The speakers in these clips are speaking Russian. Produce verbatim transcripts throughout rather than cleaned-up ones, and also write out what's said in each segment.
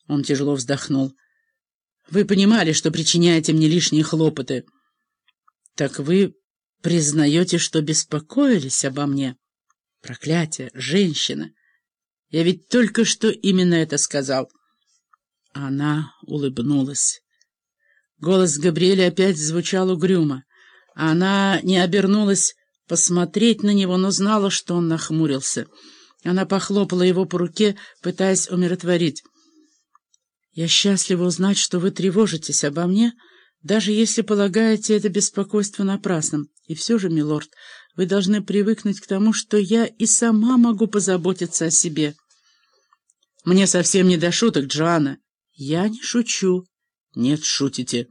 Он тяжело вздохнул. «Вы понимали, что причиняете мне лишние хлопоты. Так вы признаете, что беспокоились обо мне? Проклятие, женщина! Я ведь только что именно это сказал». Она улыбнулась. Голос Габриэля опять звучал угрюмо. Она не обернулась посмотреть на него, но знала, что он нахмурился. Она похлопала его по руке, пытаясь умиротворить. «Я счастлива узнать, что вы тревожитесь обо мне, даже если полагаете это беспокойство напрасным. И все же, милорд, вы должны привыкнуть к тому, что я и сама могу позаботиться о себе». «Мне совсем не до шуток, Джоанна». «Я не шучу». «Нет, шутите».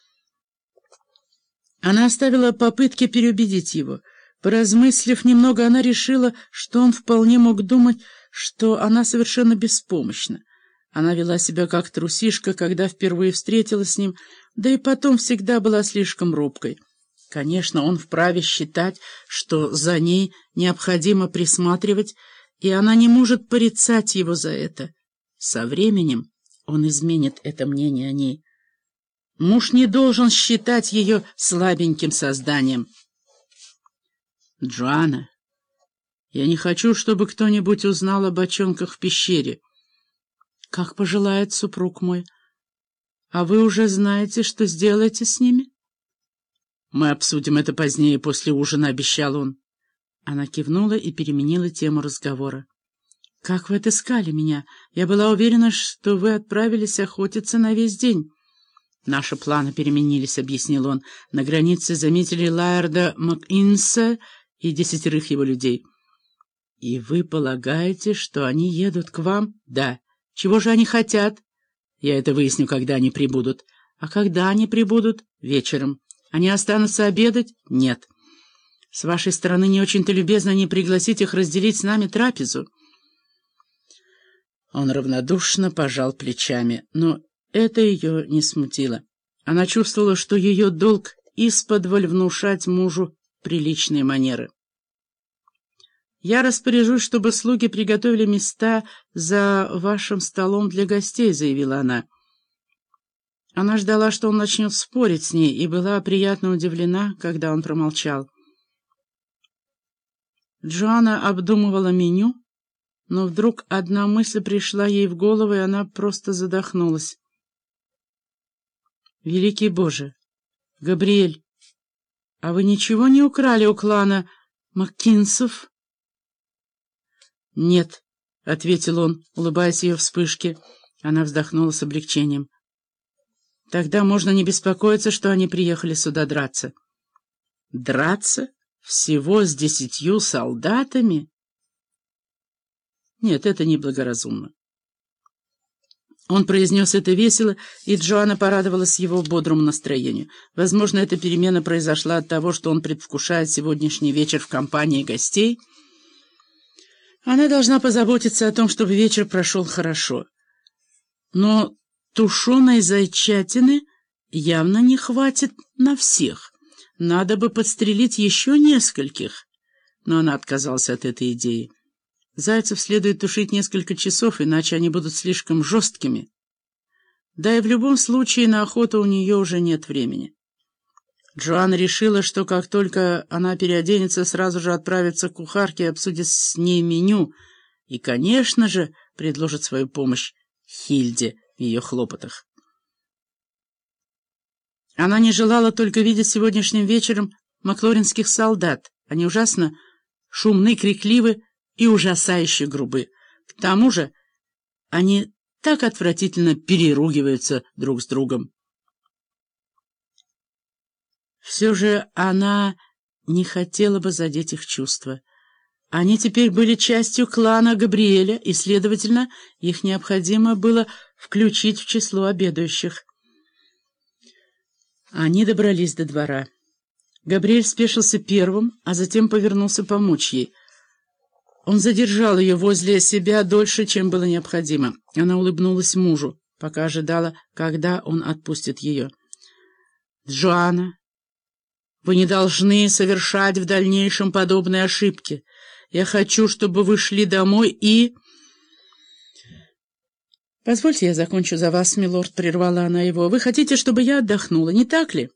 Она оставила попытки переубедить его. Поразмыслив немного, она решила, что он вполне мог думать, что она совершенно беспомощна. Она вела себя как трусишка, когда впервые встретилась с ним, да и потом всегда была слишком робкой. Конечно, он вправе считать, что за ней необходимо присматривать, и она не может порицать его за это. Со временем он изменит это мнение о ней. Муж не должен считать ее слабеньким созданием. «Джоанна, я не хочу, чтобы кто-нибудь узнал о бочонках в пещере». «Как пожелает супруг мой. А вы уже знаете, что сделаете с ними?» «Мы обсудим это позднее, после ужина», — обещал он. Она кивнула и переменила тему разговора. «Как вы отыскали меня? Я была уверена, что вы отправились охотиться на весь день». «Наши планы переменились», — объяснил он. «На границе заметили Лаэрда МакИнса и десятерых его людей». «И вы полагаете, что они едут к вам?» «Да». «Чего же они хотят?» «Я это выясню, когда они прибудут». «А когда они прибудут?» «Вечером». «Они останутся обедать?» «Нет». «С вашей стороны не очень-то любезно не пригласить их разделить с нами трапезу». Он равнодушно пожал плечами, но это ее не смутило. Она чувствовала, что ее долг исподволь внушать мужу приличные манеры. «Я распоряжусь, чтобы слуги приготовили места за вашим столом для гостей», — заявила она. Она ждала, что он начнет спорить с ней, и была приятно удивлена, когда он промолчал. Джоанна обдумывала меню, но вдруг одна мысль пришла ей в голову, и она просто задохнулась. «Великий Боже! Габриэль, а вы ничего не украли у клана МакКинсов?» «Нет», — ответил он, улыбаясь ее вспышке. Она вздохнула с облегчением. «Тогда можно не беспокоиться, что они приехали сюда драться». «Драться? Всего с десятью солдатами?» «Нет, это неблагоразумно». Он произнес это весело, и Джоанна порадовалась его бодрому настроению. Возможно, эта перемена произошла от того, что он предвкушает сегодняшний вечер в компании гостей. Она должна позаботиться о том, чтобы вечер прошел хорошо. Но тушеной зайчатины явно не хватит на всех. Надо бы подстрелить еще нескольких. Но она отказалась от этой идеи. Зайцев следует тушить несколько часов, иначе они будут слишком жесткими. Да и в любом случае на охоту у нее уже нет времени. Джоанна решила, что как только она переоденется, сразу же отправится к кухарке и обсудит с ней меню, и, конечно же, предложит свою помощь Хильде в ее хлопотах. Она не желала только видеть сегодняшним вечером маклоринских солдат. Они ужасно шумны, крикливы и ужасающе грубы. К тому же они так отвратительно переругиваются друг с другом. Все же она не хотела бы задеть их чувства. Они теперь были частью клана Габриэля, и, следовательно, их необходимо было включить в число обедающих. Они добрались до двора. Габриэль спешился первым, а затем повернулся помочь ей. Он задержал ее возле себя дольше, чем было необходимо. Она улыбнулась мужу, пока ожидала, когда он отпустит ее. «Джоанна, вы не должны совершать в дальнейшем подобные ошибки. Я хочу, чтобы вы шли домой и...» «Позвольте, я закончу за вас, милорд», — прервала она его. «Вы хотите, чтобы я отдохнула, не так ли?»